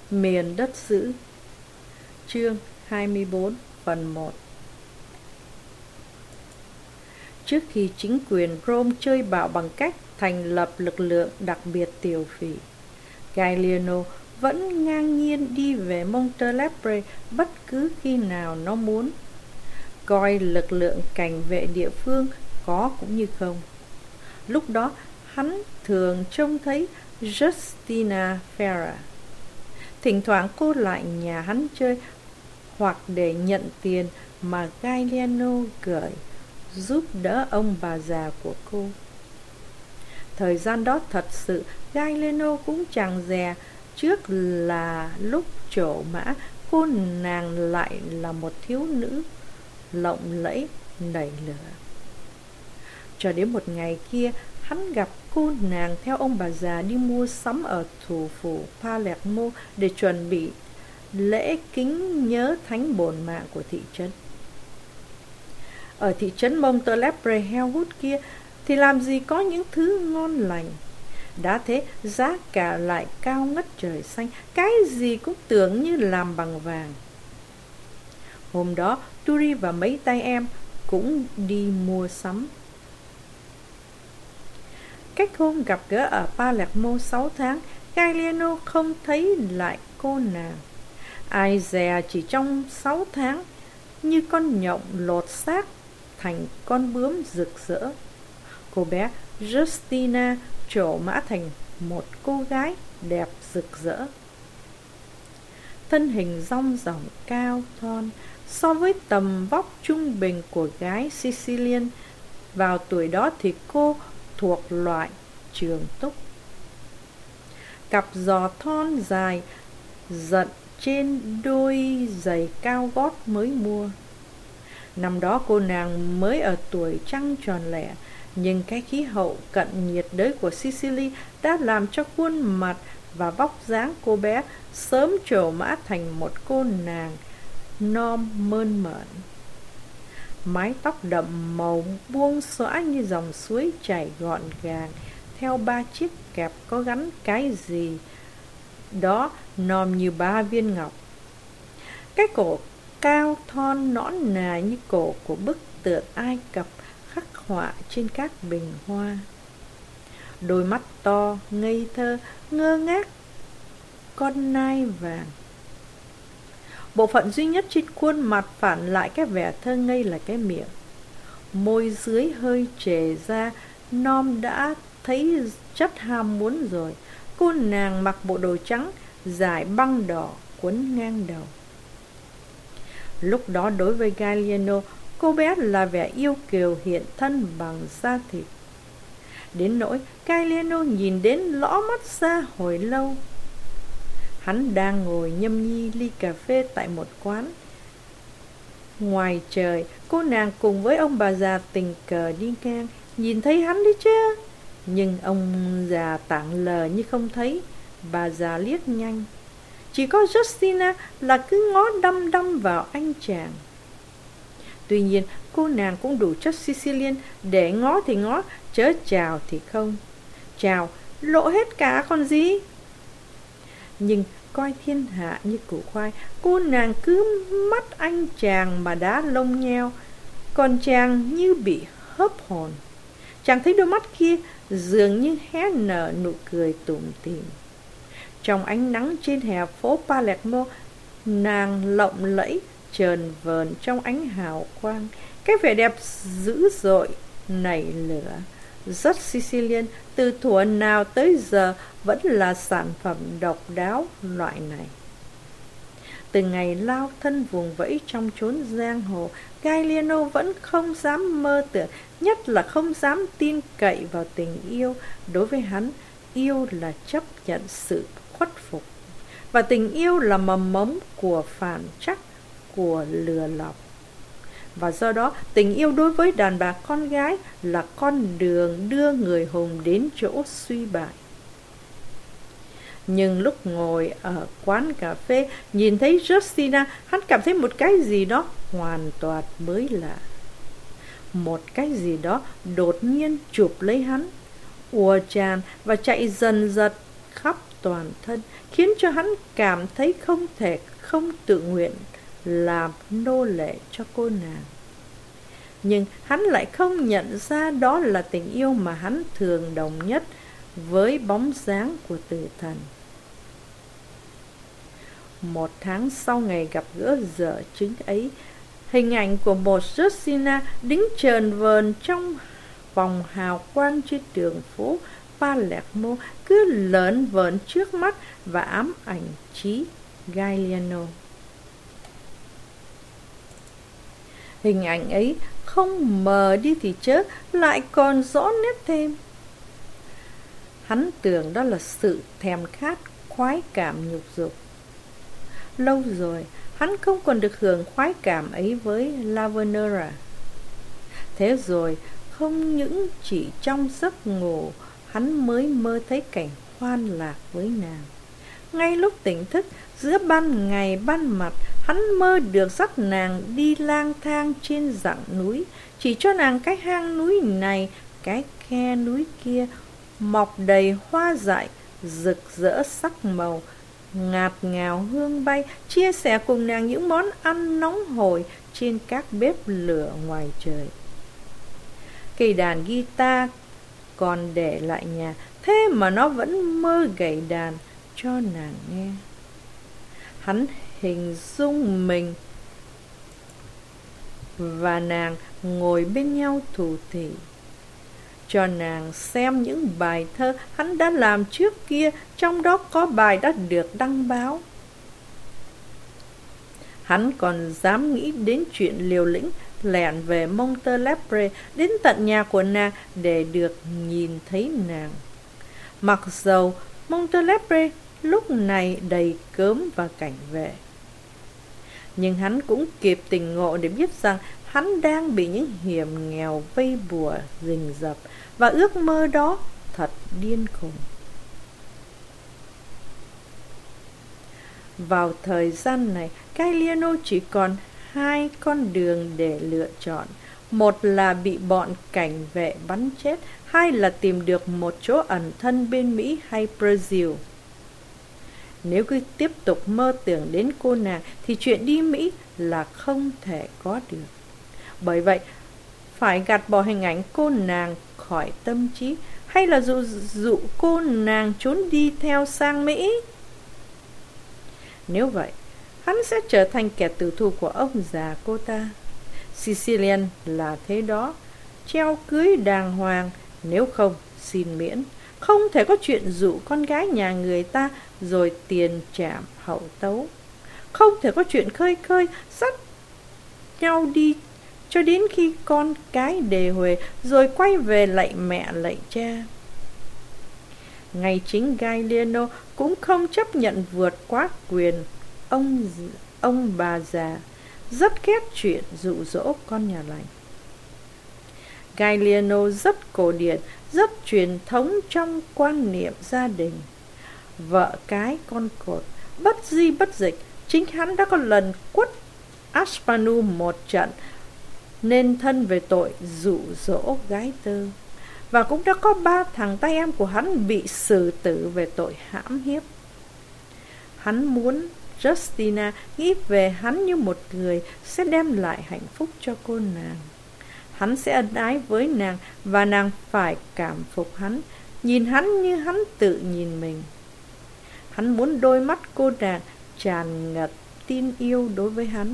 Miền đất dữ. Chương 24 phần 1. Trước khi chính quyền Rome chơi bạo bằng cách thành lập lực lượng đặc biệt tiểu phỉ, Gallieno vẫn ngang nhiên đi về Montelepre bất cứ khi nào nó muốn, coi lực lượng cảnh vệ địa phương có cũng như không. Lúc đó hắn thường trông thấy Justina Ferra. Thỉnh thoảng cô lại nhà hắn chơi, hoặc để nhận tiền mà Gallieno gửi, giúp đỡ ông bà già của cô. Thời gian đó thật sự Gallieno cũng chẳng dè, trước là lúc trổ mã, cô nàng lại là một thiếu nữ lộng lẫy nảy lửa. Cho đến một ngày kia, hắn gặp cô nàng theo ông bà già đi mua sắm ở thủ phủ Palermo để chuẩn bị lễ kính nhớ thánh bổn mạng của thị trấn. Ở thị trấn Montelepre heo hút kia thì làm gì có những thứ ngon lành. Đã thế giá cả lại cao ngất trời xanh, cái gì cũng tưởng như làm bằng vàng. Hôm đó Turi và mấy tay em cũng đi mua sắm. Cách hôm gặp gỡ ở Palermo 6 tháng, Gallieno không thấy lại cô nàng. Ai dè chỉ trong 6 tháng, như con nhộng lột xác thành con bướm rực rỡ, cô bé Justina trổ mã thành một cô gái đẹp rực rỡ. Thân hình dong dỏng cao thon, so với tầm vóc trung bình của gái Sicilian vào tuổi đó thì cô thuộc loại trường túc. Cặp giò thon dài dận trên đôi giày cao gót mới mua. Năm đó cô nàng mới ở tuổi trăng tròn lẻ, nhưng cái khí hậu cận nhiệt đới của Sicily đã làm cho khuôn mặt và vóc dáng cô bé sớm trổ mã thành một cô nàng non mơn mởn. Mái tóc đậm màu buông xõa như dòng suối chảy gọn gàng, theo 3 chiếc kẹp có gắn cái gì đó nòm như 3 viên ngọc. Cái cổ cao thon nõn nà như cổ của bức tượng Ai Cập khắc họa trên các bình hoa. Đôi mắt to, ngây thơ, ngơ ngác, con nai vàng. Bộ phận duy nhất trên khuôn mặt phản lại cái vẻ thơ ngây là cái miệng. Môi dưới hơi trề ra, Nom đã thấy chất ham muốn rồi. Cô nàng mặc bộ đồ trắng, dải băng đỏ quấn ngang đầu. Lúc đó đối với Gallieno, cô bé là vẻ yêu kiều hiện thân bằng da thịt. Đến nỗi Gallieno nhìn đến lõ mắt ra hồi lâu. Hắn đang ngồi nhâm nhi ly cà phê tại một quán. Ngoài trời, cô nàng cùng với ông bà già tình cờ đi ngang, nhìn thấy hắn đấy chứ. Nhưng ông già tảng lờ như không thấy. Bà già liếc nhanh. Chỉ có Justina là cứ ngó đăm đăm vào anh chàng. Tuy nhiên cô nàng cũng đủ chất Sicilian để ngó thì ngó, chớ chào thì không. Chào lộ hết cả còn gì. Nhưng coi thiên hạ như củ khoai, cô nàng cứ mắt anh chàng mà đá lông nheo, còn chàng như bị hớp hồn. Chàng thấy đôi mắt kia dường như hé nở nụ cười tủm tỉm. Trong ánh nắng trên hè phố Palermo, nàng lộng lẫy chờn vờn trong ánh hào quang. Cái vẻ đẹp dữ dội nảy lửa, rất Sicilian, từ thuở nào tới giờ vẫn là sản phẩm độc đáo loại này. Từ ngày lao thân vùng vẫy trong chốn giang hồ, Gallieno vẫn không dám mơ tưởng, nhất là không dám tin cậy vào tình yêu. Đối với hắn, yêu là chấp nhận sự khuất phục, và tình yêu là mầm mống của phản trắc, của lừa lọc. Và do đó, tình yêu đối với đàn bà con gái là con đường đưa người hùng đến chỗ suy bại. Nhưng lúc ngồi ở quán cà phê, nhìn thấy Justina, hắn cảm thấy một cái gì đó hoàn toàn mới lạ. Một cái gì đó đột nhiên chụp lấy hắn, ùa tràn và chạy dần dật khắp toàn thân, khiến cho hắn cảm thấy không thể không tự nguyện làm nô lệ cho cô nàng. Nhưng hắn lại không nhận ra đó là tình yêu mà hắn thường đồng nhất với bóng dáng của tử thần. 1 tháng sau ngày gặp gỡ dở chứng ấy, hình ảnh của một Justina đứng chờn vờn trong vòng hào quang trên đường phố Palermo cứ lởn vởn trước mắt và ám ảnh trí Gaetano. Hình ảnh ấy không mờ đi thì chớ, lại còn rõ nét thêm. Hắn tưởng đó là sự thèm khát khoái cảm nhục dục. Lâu rồi, hắn không còn được hưởng khoái cảm ấy với Lavenera. Thế rồi, không những chỉ trong giấc ngủ, hắn mới mơ thấy cảnh hoan lạc với nàng. Ngay lúc tỉnh thức, giữa ban ngày ban mặt, hắn mơ được dắt nàng đi lang thang trên dặng núi, chỉ cho nàng cái hang núi này, cái khe núi kia, mọc đầy hoa dại, rực rỡ sắc màu, ngạt ngào hương bay, chia sẻ cùng nàng những món ăn nóng hổi trên các bếp lửa ngoài trời. Cây đàn guitar còn để lại nhà, thế mà nó vẫn mơ gảy đàn cho nàng nghe. Hắn hình dung mình và nàng ngồi bên nhau thủ thỉ, cho nàng xem những bài thơ hắn đã làm trước kia, trong đó có bài đã được đăng báo. Hắn còn dám nghĩ đến chuyện liều lĩnh lẻn về Montelepre, đến tận nhà của nàng để được nhìn thấy nàng. Mặc dầu Montelepre lúc này đầy cớm và cảnh vệ, nhưng hắn cũng kịp tỉnh ngộ để biết rằng hắn đang bị những hiểm nghèo vây bùa rình rập, và ước mơ đó thật điên khùng. Vào thời gian này, Gaetano chỉ còn 2 con đường để lựa chọn. Một là bị bọn cảnh vệ bắn chết, 2 là tìm được một chỗ ẩn thân bên Mỹ hay Brazil. Nếu cứ tiếp tục mơ tưởng đến cô nàng thì chuyện đi Mỹ là không thể có được. Bởi vậy, phải gạt bỏ hình ảnh cô nàng khỏi tâm trí, hay là dụ cô nàng trốn đi theo sang Mỹ. Nếu vậy, hắn sẽ trở thành kẻ tử thù của ông già cô ta. Sicilian là thế đó, treo cưới đàng hoàng, nếu không xin miễn. Không thể có chuyện dụ con gái nhà người ta rồi tiền trảm hậu tấu. Không thể có chuyện khơi khơi dắt nhau đi cho đến khi con cái đề huề rồi quay về lạy mẹ lạy cha. Ngay chính Gaetano cũng không chấp nhận vượt quá quyền ông bà già, rất ghét chuyện dụ dỗ con nhà lành. Gaetano rất cổ điển, rất truyền thống trong quan niệm gia đình. Vợ cái con cột, bất di bất dịch. Chính hắn đã có lần quất Aspanu một trận nên thân về tội dụ dỗ gái tơ, và cũng đã có 3 thằng tay em của hắn bị xử tử về tội hãm hiếp. Hắn muốn Justina nghĩ về hắn như một người sẽ đem lại hạnh phúc cho cô nàng. Hắn sẽ ân ái với nàng, và nàng phải cảm phục hắn, nhìn hắn như hắn tự nhìn mình. Hắn muốn đôi mắt cô nàng tràn ngập tin yêu đối với hắn.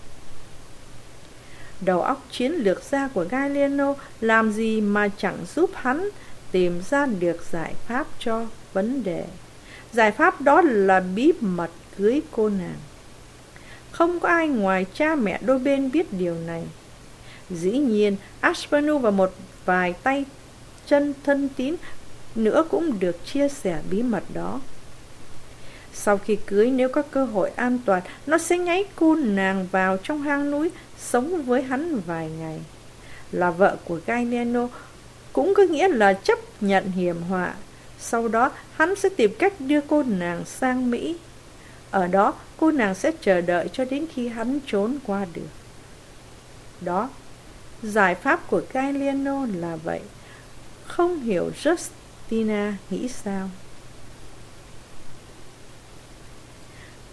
Đầu óc chiến lược gia của Gaetano làm gì mà chẳng giúp hắn tìm ra được giải pháp cho vấn đề. Giải pháp đó là bí mật cưới cô nàng. Không có ai ngoài cha mẹ đôi bên biết điều này. Dĩ nhiên, Aspanu và một vài tay chân thân tín nữa cũng được chia sẻ bí mật đó. Sau khi cưới, nếu có cơ hội an toàn, nó sẽ nháy cô nàng vào trong hang núi, sống với hắn vài ngày. Là vợ của Gaetano cũng có nghĩa là chấp nhận hiểm họa. Sau đó, hắn sẽ tìm cách đưa cô nàng sang Mỹ. Ở đó, cô nàng sẽ chờ đợi cho đến khi hắn trốn qua được. Đó, giải pháp của Gaetano là vậy. Không hiểu Justina nghĩ sao?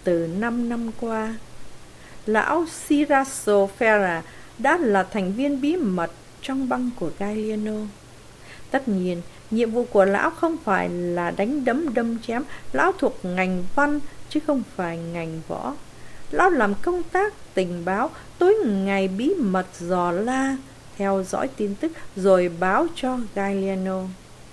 từ 5 năm qua. Lão Siraso Ferra đã là thành viên bí mật trong băng của Gallieno. Tất nhiên, nhiệm vụ của lão không phải là đánh đấm đâm chém. Lão thuộc ngành văn chứ không phải ngành võ. Lão làm công tác tình báo, tối ngày bí mật dò la, theo dõi tin tức rồi báo cho Gallieno.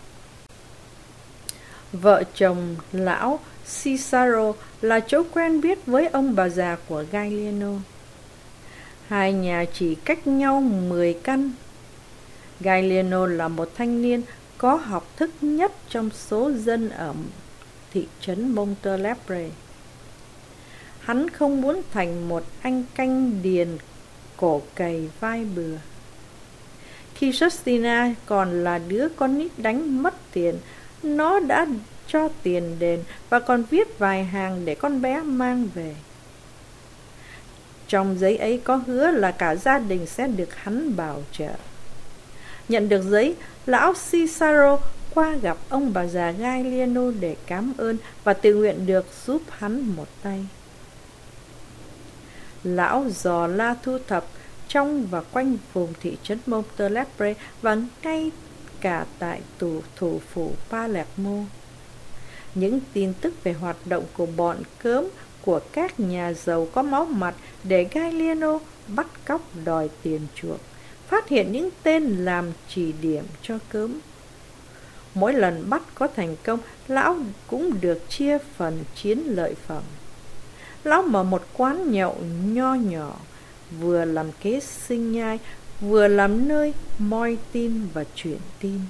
Vợ chồng lão Cesaro là chỗ quen biết với ông bà già của Gallieno. Hai nhà chỉ cách nhau 10 căn. Gallieno là một thanh niên có học thức nhất trong số dân ở thị trấn Montelepre. Hắn không muốn thành một anh canh điền cổ cày vai bừa. Khi Justina còn là đứa con nít đánh mất tiền, nó đã cho tiền đền và còn viết vài hàng để con bé mang về. Trong giấy ấy có hứa là cả gia đình sẽ được hắn bảo trợ. Nhận được giấy, lão Cesaro qua gặp ông bà già Gallieno để cảm ơn và tự nguyện được giúp hắn một tay. Lão dò la thu thập trong và quanh vùng thị trấn Montelepre và ngay cả tại thủ phủ Palermo. Những tin tức về hoạt động của bọn cớm của các nhà giàu có máu mặt để Gallieno bắt cóc đòi tiền chuộc, phát hiện những tên làm chỉ điểm cho cớm. Mỗi lần bắt có thành công, lão cũng được chia phần chiến lợi phẩm. Lão mở một quán nhậu nho nhỏ, vừa làm kế sinh nhai, vừa làm nơi moi tin và chuyển tin.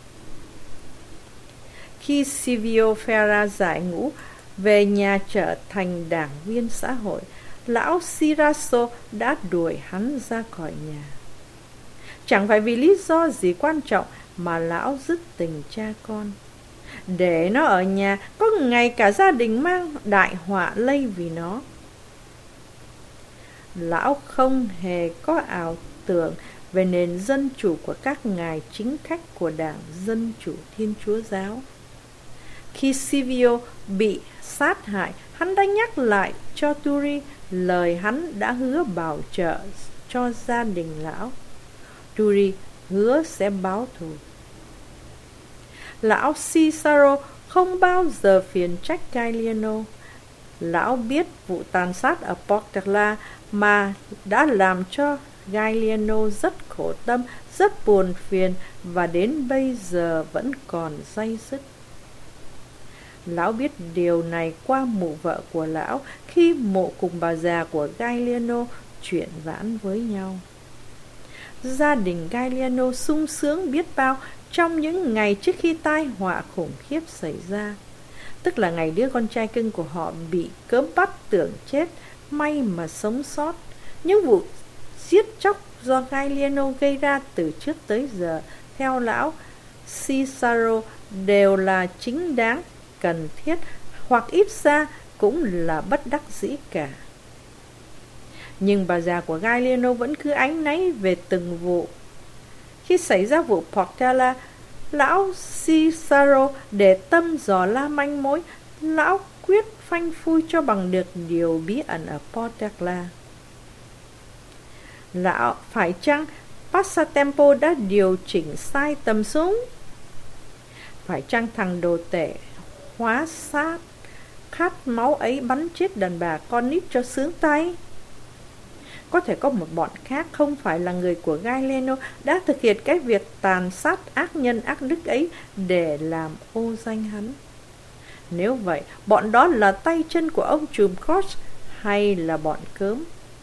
Khi Silvio Ferra giải ngũ về nhà trở thành đảng viên xã hội, lão Siraso đã đuổi hắn ra khỏi nhà. Chẳng phải vì lý do gì quan trọng mà lão dứt tình cha con. Để nó ở nhà, có ngày cả gia đình mang đại họa lây vì nó. Lão không hề có ảo tưởng về nền dân chủ của các ngài chính khách của Đảng Dân Chủ Thiên Chúa Giáo. Khi Silvio bị sát hại, hắn đã nhắc lại cho Turi lời hắn đã hứa bảo trợ cho gia đình lão. Turi hứa sẽ báo thù. Lão Cesaro không bao giờ phiền trách Gallieno. Lão biết vụ tàn sát ở Portela mà đã làm cho Gallieno rất khổ tâm, rất buồn phiền và đến bây giờ vẫn còn day dứt. Lão biết điều này qua mụ vợ của lão khi mụ cùng bà già của Gallieno chuyện vãn với nhau. Gia đình Gallieno sung sướng biết bao trong những ngày trước khi tai họa khủng khiếp xảy ra, tức là ngày đứa con trai cưng của họ bị cớm bắt tưởng chết, may mà sống sót. Những vụ giết chóc do Gallieno gây ra từ trước tới giờ, theo lão Cesaro, đều là chính đáng, cần thiết, hoặc ít ra cũng là bất đắc dĩ cả. Nhưng bà già của Gallieno vẫn cứ áy náy về từng vụ. Khi xảy ra vụ Portela, lão Cesaro để tâm dò la manh mối. Lão quyết phanh phui cho bằng được điều bí ẩn ở Portela. Lão phải chăng Passatempo đã điều chỉnh sai tầm súng? Phải chăng thằng đồ tể hóa sát khát máu ấy bắn chết đàn bà con nít cho sướng tay? Có thể có một bọn khác không phải là người của Gallieno đã thực hiện cái việc tàn sát ác nhân ác đức ấy để làm ô danh hắn. Nếu vậy, bọn đó là tay chân của ông trùm Koch hay là bọn cớm?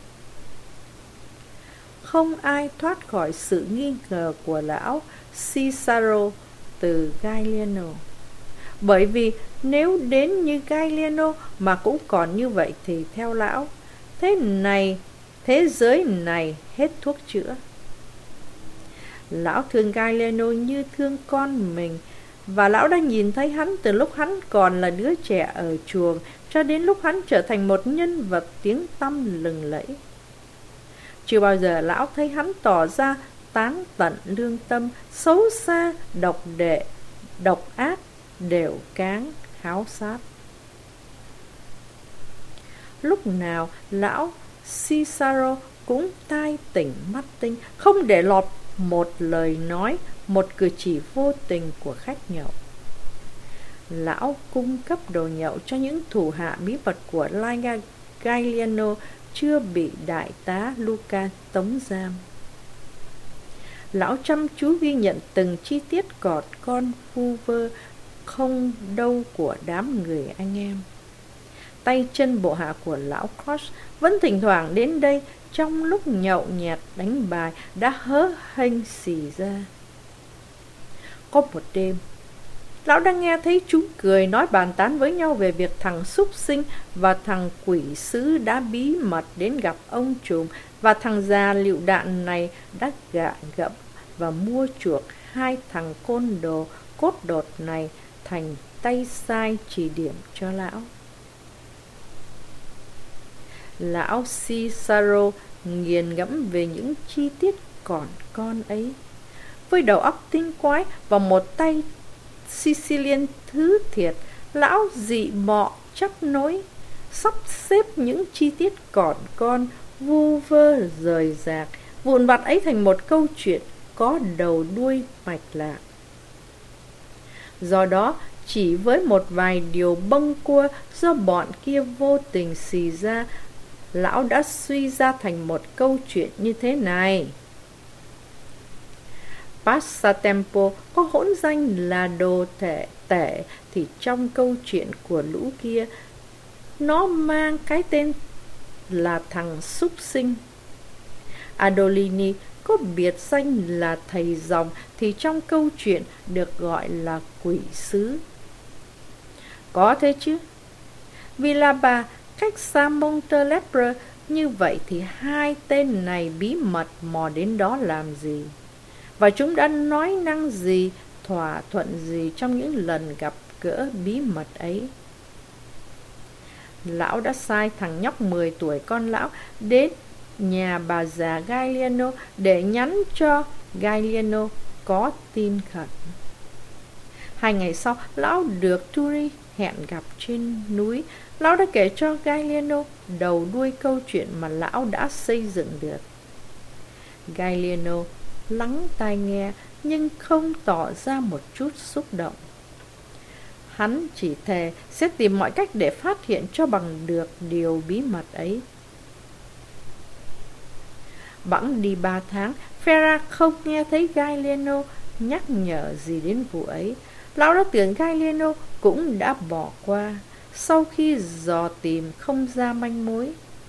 Không ai thoát khỏi sự nghi ngờ của lão Cesaro từ Gallieno. Bởi vì nếu đến như Gallieno mà cũng còn như vậy thì theo lão, thế giới này hết thuốc chữa. Lão thương Gallieno như thương con mình, và lão đã nhìn thấy hắn từ lúc hắn còn là đứa trẻ ở chuồng cho đến lúc hắn trở thành một nhân vật tiếng tăm lừng lẫy. Chưa bao giờ lão thấy hắn tỏ ra tán tận lương tâm, xấu xa, độc đệ, độc ác, đều cáng, háo sát. Lúc nào lão Cicero cũng tai tỉnh mắt tinh, không để lọt một lời nói, một cử chỉ vô tình của khách nhậu. Lão cung cấp đồ nhậu cho những thủ hạ bí mật của Galliano chưa bị đại tá Luca tống giam. Lão chăm chú ghi nhận từng chi tiết cọt con vu vơ không đâu của đám người anh em. Tay chân bộ hạ của lão Koch vẫn thỉnh thoảng đến đây trong lúc nhậu nhẹt đánh bài đã hớ hênh xì ra. Có một đêm, lão đang nghe thấy chúng cười nói bàn tán với nhau về việc thằng súc sinh và thằng quỷ sứ đã bí mật đến gặp ông trùm, và thằng già lựu đạn này đã gạ gẫm và mua chuộc hai thằng côn đồ cốt đột này thành tay sai chỉ điểm cho lão. Lão Cicero nghiền ngẫm về những chi tiết còn con ấy. Với đầu óc tinh quái và một tay Sicilian thứ thiệt, lão dị mọ chắc nối, sắp xếp những chi tiết còn con vu vơ rời rạc vụn vặt ấy thành một câu chuyện có đầu đuôi mạch lạc. Do đó, chỉ với một vài điều bâng cua do bọn kia vô tình xì ra, lão đã suy ra thành một câu chuyện như thế này. Passatempo có hỗn danh là đồ tể thì trong câu chuyện của lũ kia, nó mang cái tên là thằng súc sinh. Adolini có biệt danh là thầy dòng thì trong câu chuyện được gọi là quỷ sứ. Có thế chứ. Villaba cách xa Montelepre, như vậy thì hai tên này bí mật mò đến đó làm gì? Và chúng đã nói năng gì, thỏa thuận gì trong những lần gặp gỡ bí mật ấy? Lão đã sai thằng nhóc 10 tuổi con lão đến nhà bà già Galliano để nhắn cho Galliano có tin khẩn. 2 ngày sau, lão được Turi hẹn gặp trên núi. Lão đã kể cho Galliano đầu đuôi câu chuyện mà lão đã xây dựng được. Galliano lắng tai nghe nhưng không tỏ ra một chút xúc động. Hắn chỉ thề sẽ tìm mọi cách để phát hiện cho bằng được điều bí mật ấy. Bẵng đi 3 tháng, Ferra không nghe thấy Galliano nhắc nhở gì đến vụ ấy. Lão đã tưởng Galliano cũng đã bỏ qua sau khi dò tìm không ra manh mối.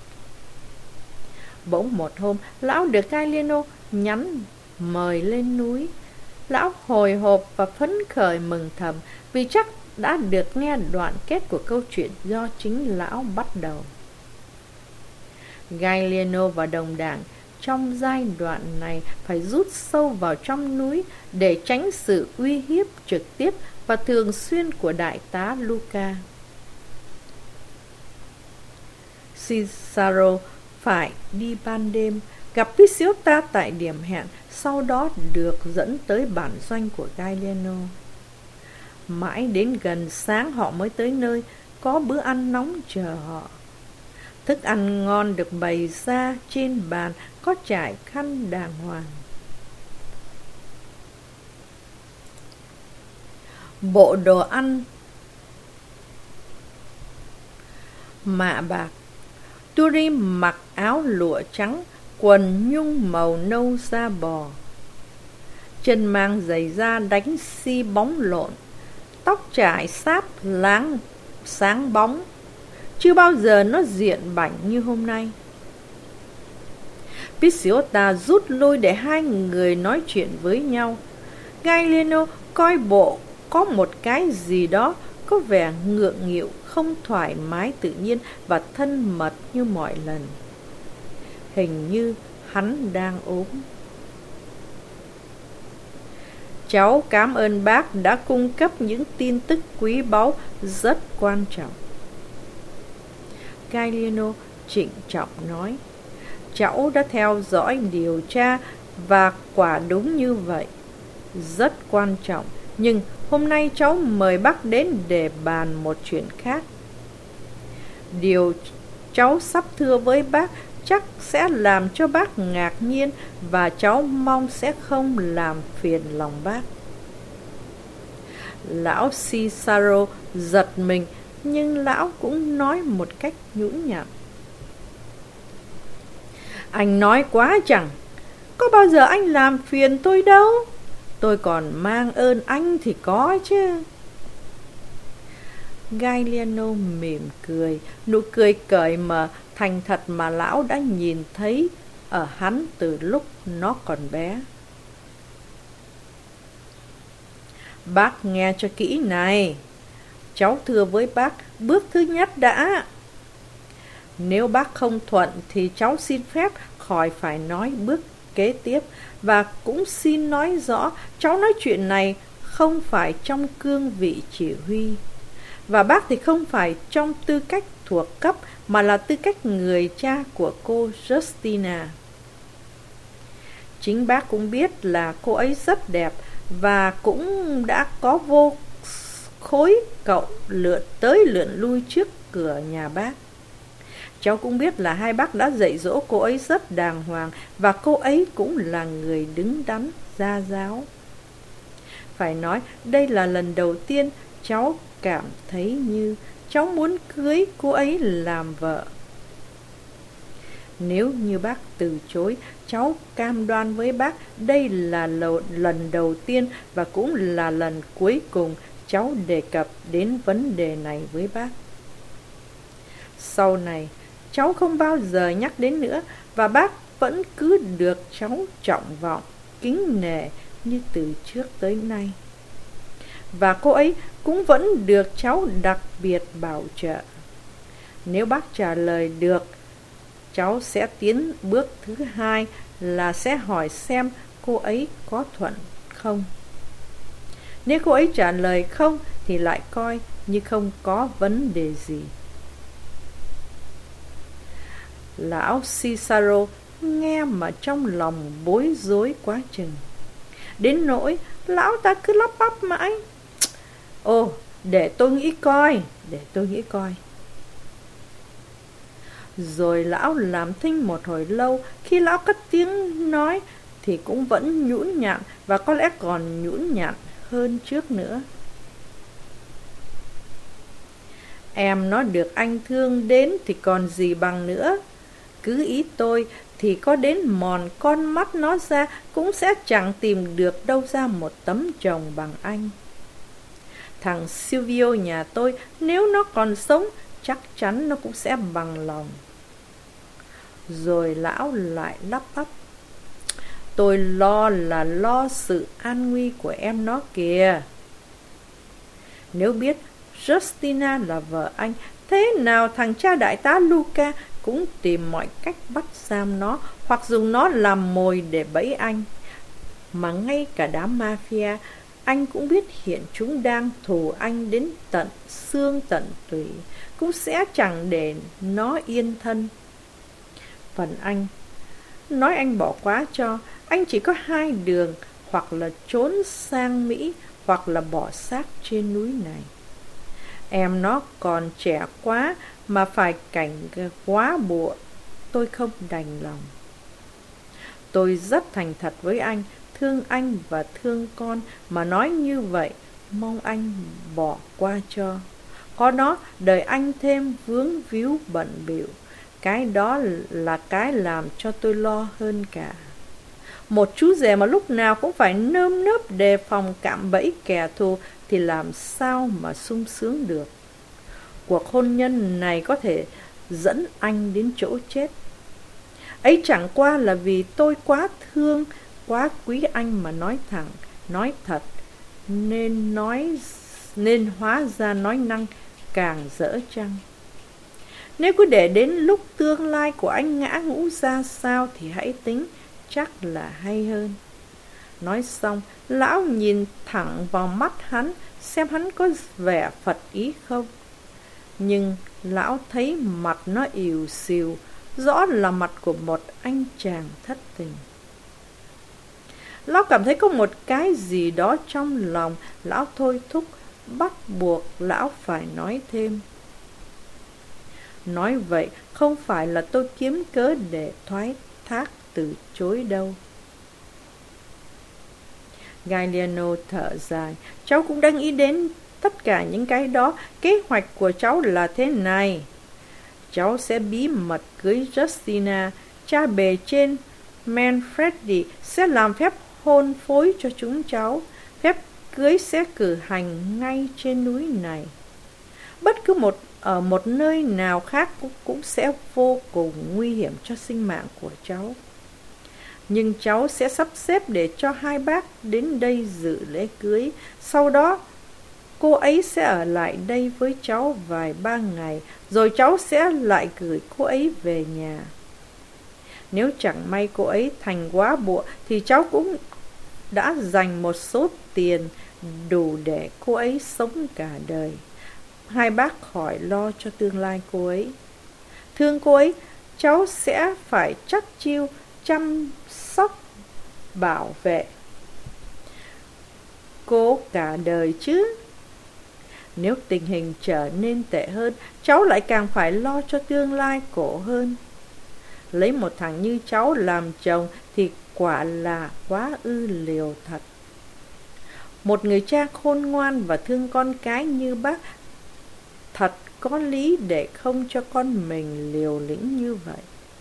Bỗng một hôm, lão được Galliano nhắn mời lên núi. Lão hồi hộp và phấn khởi mừng thầm vì chắc đã được nghe đoạn kết của câu chuyện do chính lão bắt đầu. Galliano và đồng đảng trong giai đoạn này phải rút sâu vào trong núi để tránh sự uy hiếp trực tiếp và thường xuyên của đại tá Luca. Cicero phải đi ban đêm, gặp Pisiota tại điểm hẹn, sau đó được dẫn tới bản doanh của Galliano. Mãi đến gần sáng họ mới tới nơi, có bữa ăn nóng chờ họ. Thức ăn ngon được bày ra trên bàn, có trải khăn đàng hoàng. Bộ đồ ăn mạ bạc. Turi mặc áo lụa trắng, quần nhung màu nâu da bò, chân mang giày da đánh xi bóng lộn, tóc trải sáp láng sáng bóng. Chưa bao giờ nó diện bảnh như hôm nay. Pisiota rút lui để hai người nói chuyện với nhau. Galliano coi bộ có một cái gì đó có vẻ ngượng nghịu, không thoải mái tự nhiên và thân mật như mọi lần. Hình như hắn đang ốm. Cháu cảm ơn bác đã cung cấp những tin tức quý báu rất quan trọng. Galliano trịnh trọng nói. Cháu đã theo dõi điều tra và quả đúng như vậy. Rất quan trọng, nhưng hôm nay cháu mời bác đến để bàn một chuyện khác. Điều cháu sắp thưa với bác chắc sẽ làm cho bác ngạc nhiên, và cháu mong sẽ không làm phiền lòng bác. Lão Cicero giật mình, nhưng lão cũng nói một cách nhũn nhặn. Anh nói quá chẳng, có bao giờ anh làm phiền tôi đâu. Tôi còn mang ơn anh thì có chứ. Galliano mỉm cười, nụ cười cởi mở thành thật mà lão đã nhìn thấy ở hắn từ lúc nó còn bé. Bác nghe cho kỹ này. Cháu thưa với bác, bước thứ nhất đã. Nếu bác không thuận thì cháu xin phép khỏi phải nói bước kế tiếp, và cũng xin nói rõ cháu nói chuyện này không phải trong cương vị chỉ huy, và bác thì không phải trong tư cách thuộc cấp, mà là tư cách người cha của cô Justina. Chính bác cũng biết là cô ấy rất đẹp, và cũng đã có vô khối cậu lượn lui trước cửa nhà bác. Cháu cũng biết là hai bác đã dạy dỗ cô ấy rất đàng hoàng, và cô ấy cũng là người đứng đắn, gia giáo. Phải nói, đây là lần đầu tiên cháu cảm thấy như cháu muốn cưới cô ấy làm vợ. Nếu như bác từ chối, cháu cam đoan với bác đây là lần đầu tiên và cũng là lần cuối cùng cháu đề cập đến vấn đề này với bác. Sau này, cháu không bao giờ nhắc đến nữa, và bác vẫn cứ được cháu trọng vọng, kính nể như từ trước tới nay. Và cô ấy cũng vẫn được cháu đặc biệt bảo trợ. Nếu bác trả lời được, cháu sẽ tiến bước thứ hai là sẽ hỏi xem cô ấy có thuận không. Nếu cô ấy trả lời không thì lại coi như không có vấn đề gì. Lão Cicero nghe mà trong lòng bối rối quá chừng, đến nỗi lão ta cứ lắp bắp mãi. Ồ, để tôi nghĩ coi. Rồi lão làm thinh một hồi lâu. Khi lão cất tiếng nói thì cũng vẫn nhũn nhặn, và có lẽ còn nhũn nhặn hơn trước nữa. Em nó được anh thương đến thì còn gì bằng nữa. Cứ ý tôi thì có đến mòn con mắt nó ra cũng sẽ chẳng tìm được đâu ra một tấm chồng bằng anh. Thằng Silvio nhà tôi, nếu nó còn sống, chắc chắn nó cũng sẽ bằng lòng. Rồi lão lại lắp bắp. Tôi lo là lo sự an nguy của em nó kìa. Nếu biết Justina là vợ anh, thế nào thằng cha đại tá Luca cũng tìm mọi cách bắt giam nó, hoặc dùng nó làm mồi để bẫy anh. Mà ngay cả đám mafia, anh cũng biết hiện chúng đang thù anh đến tận xương tận tủy, cũng sẽ chẳng để nó yên thân. Phần anh, nói anh bỏ quá cho, anh chỉ có hai đường, hoặc là trốn sang Mỹ, hoặc là bỏ xác trên núi này. Em nó còn trẻ quá mà phải cảnh quá bụa, tôi không đành lòng. Tôi rất thành thật với anh, thương anh và thương con, mà nói như vậy, mong anh bỏ qua cho. Có nó, đời anh thêm vướng víu bận bịu. Cái đó là cái làm cho tôi lo hơn cả. Một chú rể mà lúc nào cũng phải nơm nớp đề phòng cạm bẫy kẻ thù thì làm sao mà sung sướng được. Cuộc hôn nhân này có thể dẫn anh đến chỗ chết. Ấy chẳng qua là vì tôi quá thương, quá quý anh mà nói thẳng, nói thật, nên hóa ra nói năng càng dở chăng. Nếu cứ để đến lúc tương lai của anh ngã ngũ ra sao thì hãy tính, chắc là hay hơn. Nói xong, lão nhìn thẳng vào mắt hắn, xem hắn có vẻ phật ý không. Nhưng lão thấy mặt nó ìu xìu, rõ là mặt của một anh chàng thất tình. Lão cảm thấy có một cái gì đó trong lòng, lão thôi thúc, bắt buộc lão phải nói thêm. Nói vậy không phải là tôi kiếm cớ để thoái thác từ chối đâu. Galliano thở dài. Cháu cũng đang nghĩ đến tất cả những cái đó. Kế hoạch của cháu là thế này. Cháu sẽ bí mật cưới Justina. Cha bề trên Manfredi sẽ làm phép hôn phối cho chúng cháu. Phép cưới sẽ cử hành ngay trên núi này. Bất cứ ở một nơi nào khác cũng sẽ vô cùng nguy hiểm cho sinh mạng của cháu. Nhưng cháu sẽ sắp xếp để cho hai bác đến đây dự lễ cưới. Sau đó cô ấy sẽ ở lại đây với cháu vài ba ngày, rồi cháu sẽ lại gửi cô ấy về nhà. Nếu chẳng may cô ấy thành góa bụa thì cháu cũng đã dành một số tiền đủ để cô ấy sống cả đời. Hai bác khỏi lo cho tương lai cô ấy. Thương cô ấy, cháu sẽ phải chắt chiu chăm sóc bảo vệ cô cả đời chứ. Nếu tình hình trở nên tệ hơn, cháu lại càng phải lo cho tương lai cổ hơn. Lấy một thằng như cháu làm chồng thì quả là quá ư liều thật. Một người cha khôn ngoan và thương con cái như bác thật có lý để không cho con mình liều lĩnh như vậy.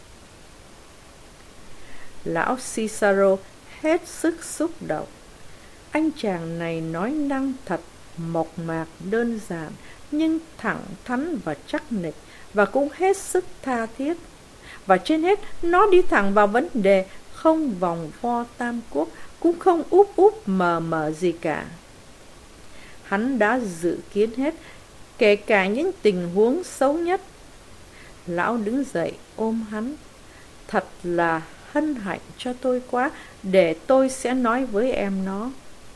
Lão Cicero hết sức xúc động. Anh chàng này nói năng thật mộc mạc đơn giản, nhưng thẳng thắn và chắc nịch, và cũng hết sức tha thiết. Và trên hết, nó đi thẳng vào vấn đề, không vòng vo tam quốc, cũng không úp úp mờ mờ gì cả. Hắn đã dự kiến hết, kể cả những tình huống xấu nhất. Lão đứng dậy ôm hắn. Thật là hân hạnh cho tôi quá, để tôi sẽ nói với em nó.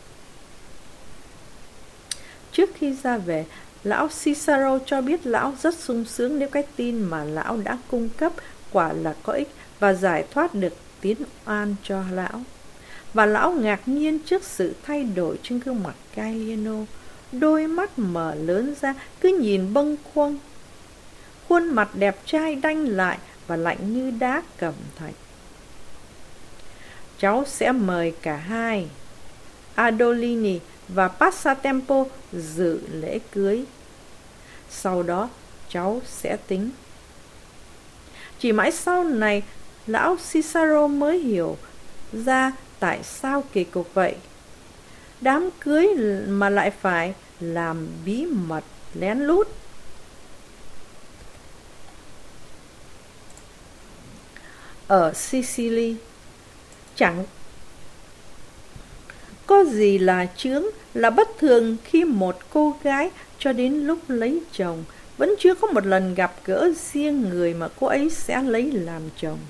Trước khi ra về, lão Cicero cho biết lão rất sung sướng nếu cái tin mà lão đã cung cấp quả là có ích và giải thoát được tín oan cho lão. Và lão ngạc nhiên trước sự thay đổi trên gương mặt Galliano. Đôi mắt mở lớn ra, cứ nhìn bâng khuâng. Khuôn mặt đẹp trai đanh lại và lạnh như đá cẩm thạch. Cháu sẽ mời cả hai, Adolini và Passatempo, dự lễ cưới. Sau đó cháu sẽ tính. Chỉ mãi sau này, lão Cicero mới hiểu ra tại sao kỳ cục vậy. Đám cưới mà lại phải làm bí mật lén lút. Ở Sicily, chẳng có gì là chướng, là bất thường khi một cô gái cho đến lúc lấy chồng vẫn chưa có một lần gặp gỡ riêng người mà cô ấy sẽ lấy làm chồng.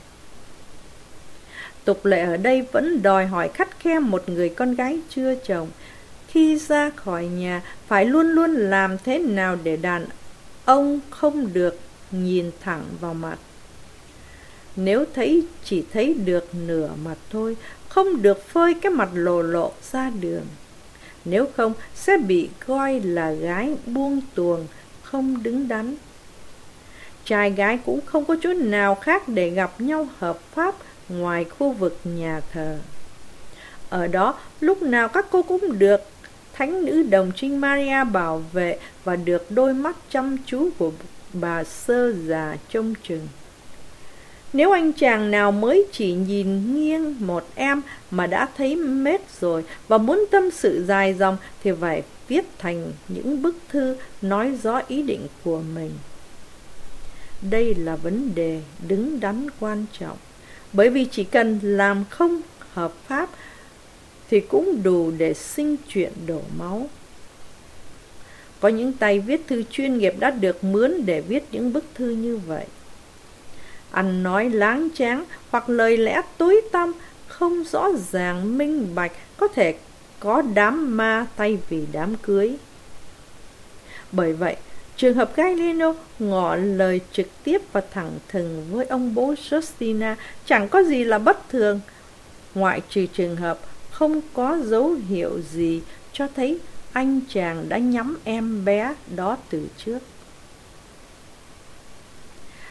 Tục lệ ở đây vẫn đòi hỏi khắt khe một người con gái chưa chồng. Khi ra khỏi nhà, phải luôn luôn làm thế nào để đàn ông không được nhìn thẳng vào mặt. Nếu chỉ thấy được nửa mặt thôi, không được phơi cái mặt lồ lộ ra đường. Nếu không, sẽ bị coi là gái buông tuồng, không đứng đắn. Trai gái cũng không có chỗ nào khác để gặp nhau hợp pháp ngoài khu vực nhà thờ. Ở đó, lúc nào các cô cũng được thánh nữ đồng trinh Maria bảo vệ và được đôi mắt chăm chú của bà sơ già trông chừng. Nếu anh chàng nào mới chỉ nhìn nghiêng một em mà đã thấy mết rồi và muốn tâm sự dài dòng thì phải viết thành những bức thư nói rõ ý định của mình. Đây là vấn đề đứng đắn quan trọng, bởi vì chỉ cần làm không hợp pháp thì cũng đủ để sinh chuyện đổ máu. Có những tay viết thư chuyên nghiệp đã được mướn để viết những bức thư như vậy. Ăn nói láng tráng hoặc lời lẽ tối tăm, không rõ ràng minh bạch, có thể có đám ma thay vì đám cưới. Bởi vậy, trường hợp Galliano ngỏ lời trực tiếp và thẳng thừng với ông bố Justina chẳng có gì là bất thường, ngoại trừ trường hợp không có dấu hiệu gì cho thấy anh chàng đã nhắm em bé đó từ trước.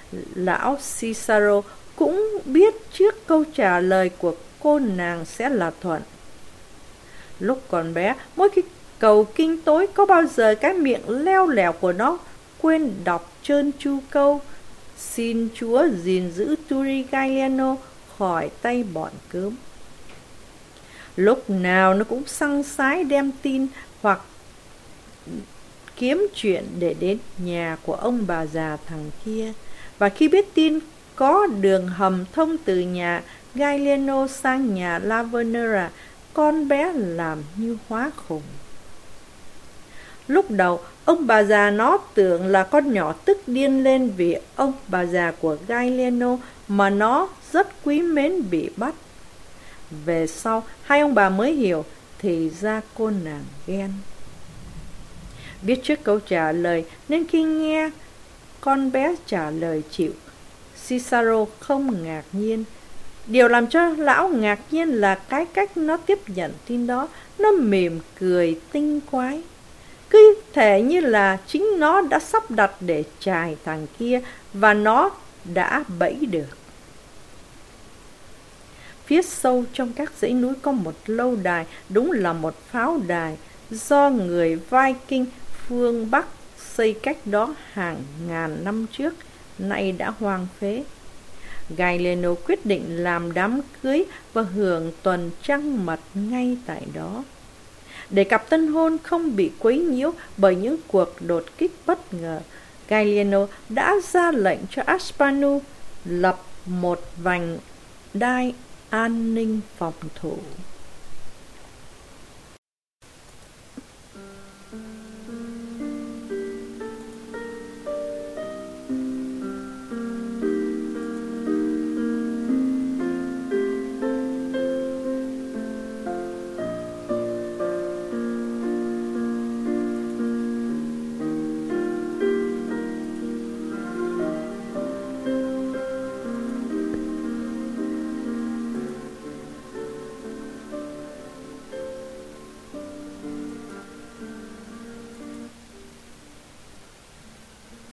Lão Cicero cũng biết trước câu trả lời của cô nàng sẽ là thuận. Lúc còn bé, mỗi khi cầu kinh tối, có bao giờ cái miệng leo lẻo của nó quên đọc trơn tru câu xin Chúa gìn giữ Turigaliano khỏi tay bọn cướm. Lúc nào nó cũng săng sái đem tin hoặc kiếm chuyện để đến nhà của ông bà già thằng kia. Và khi biết tin có đường hầm thông từ nhà Gallieno sang nhà Lavenera, con bé làm như hóa khùng. Lúc đầu, ông bà già nó tưởng là con nhỏ tức điên lên vì ông bà già của Gallieno mà nó rất quý mến bị bắt. Về sau, hai ông bà mới hiểu, thì ra cô nàng ghen. Biết trước câu trả lời nên khi nghe con bé trả lời chịu, Cicero không ngạc nhiên. Điều làm cho lão ngạc nhiên là cái cách nó tiếp nhận tin đó. Nó mỉm cười tinh quái, cứ thể như là chính nó đã sắp đặt để chài thằng kia và nó đã bẫy được. Phía sâu trong các dãy núi có một lâu đài, đúng là một pháo đài, do người Viking phương Bắc xây cách đó hàng ngàn năm trước, nay đã hoang phế. Gallieno quyết định làm đám cưới và hưởng tuần trăng mật ngay tại đó. Để cặp tân hôn không bị quấy nhiễu bởi những cuộc đột kích bất ngờ, Gallieno đã ra lệnh cho Asparuh lập một vành đai an ninh phòng thủ.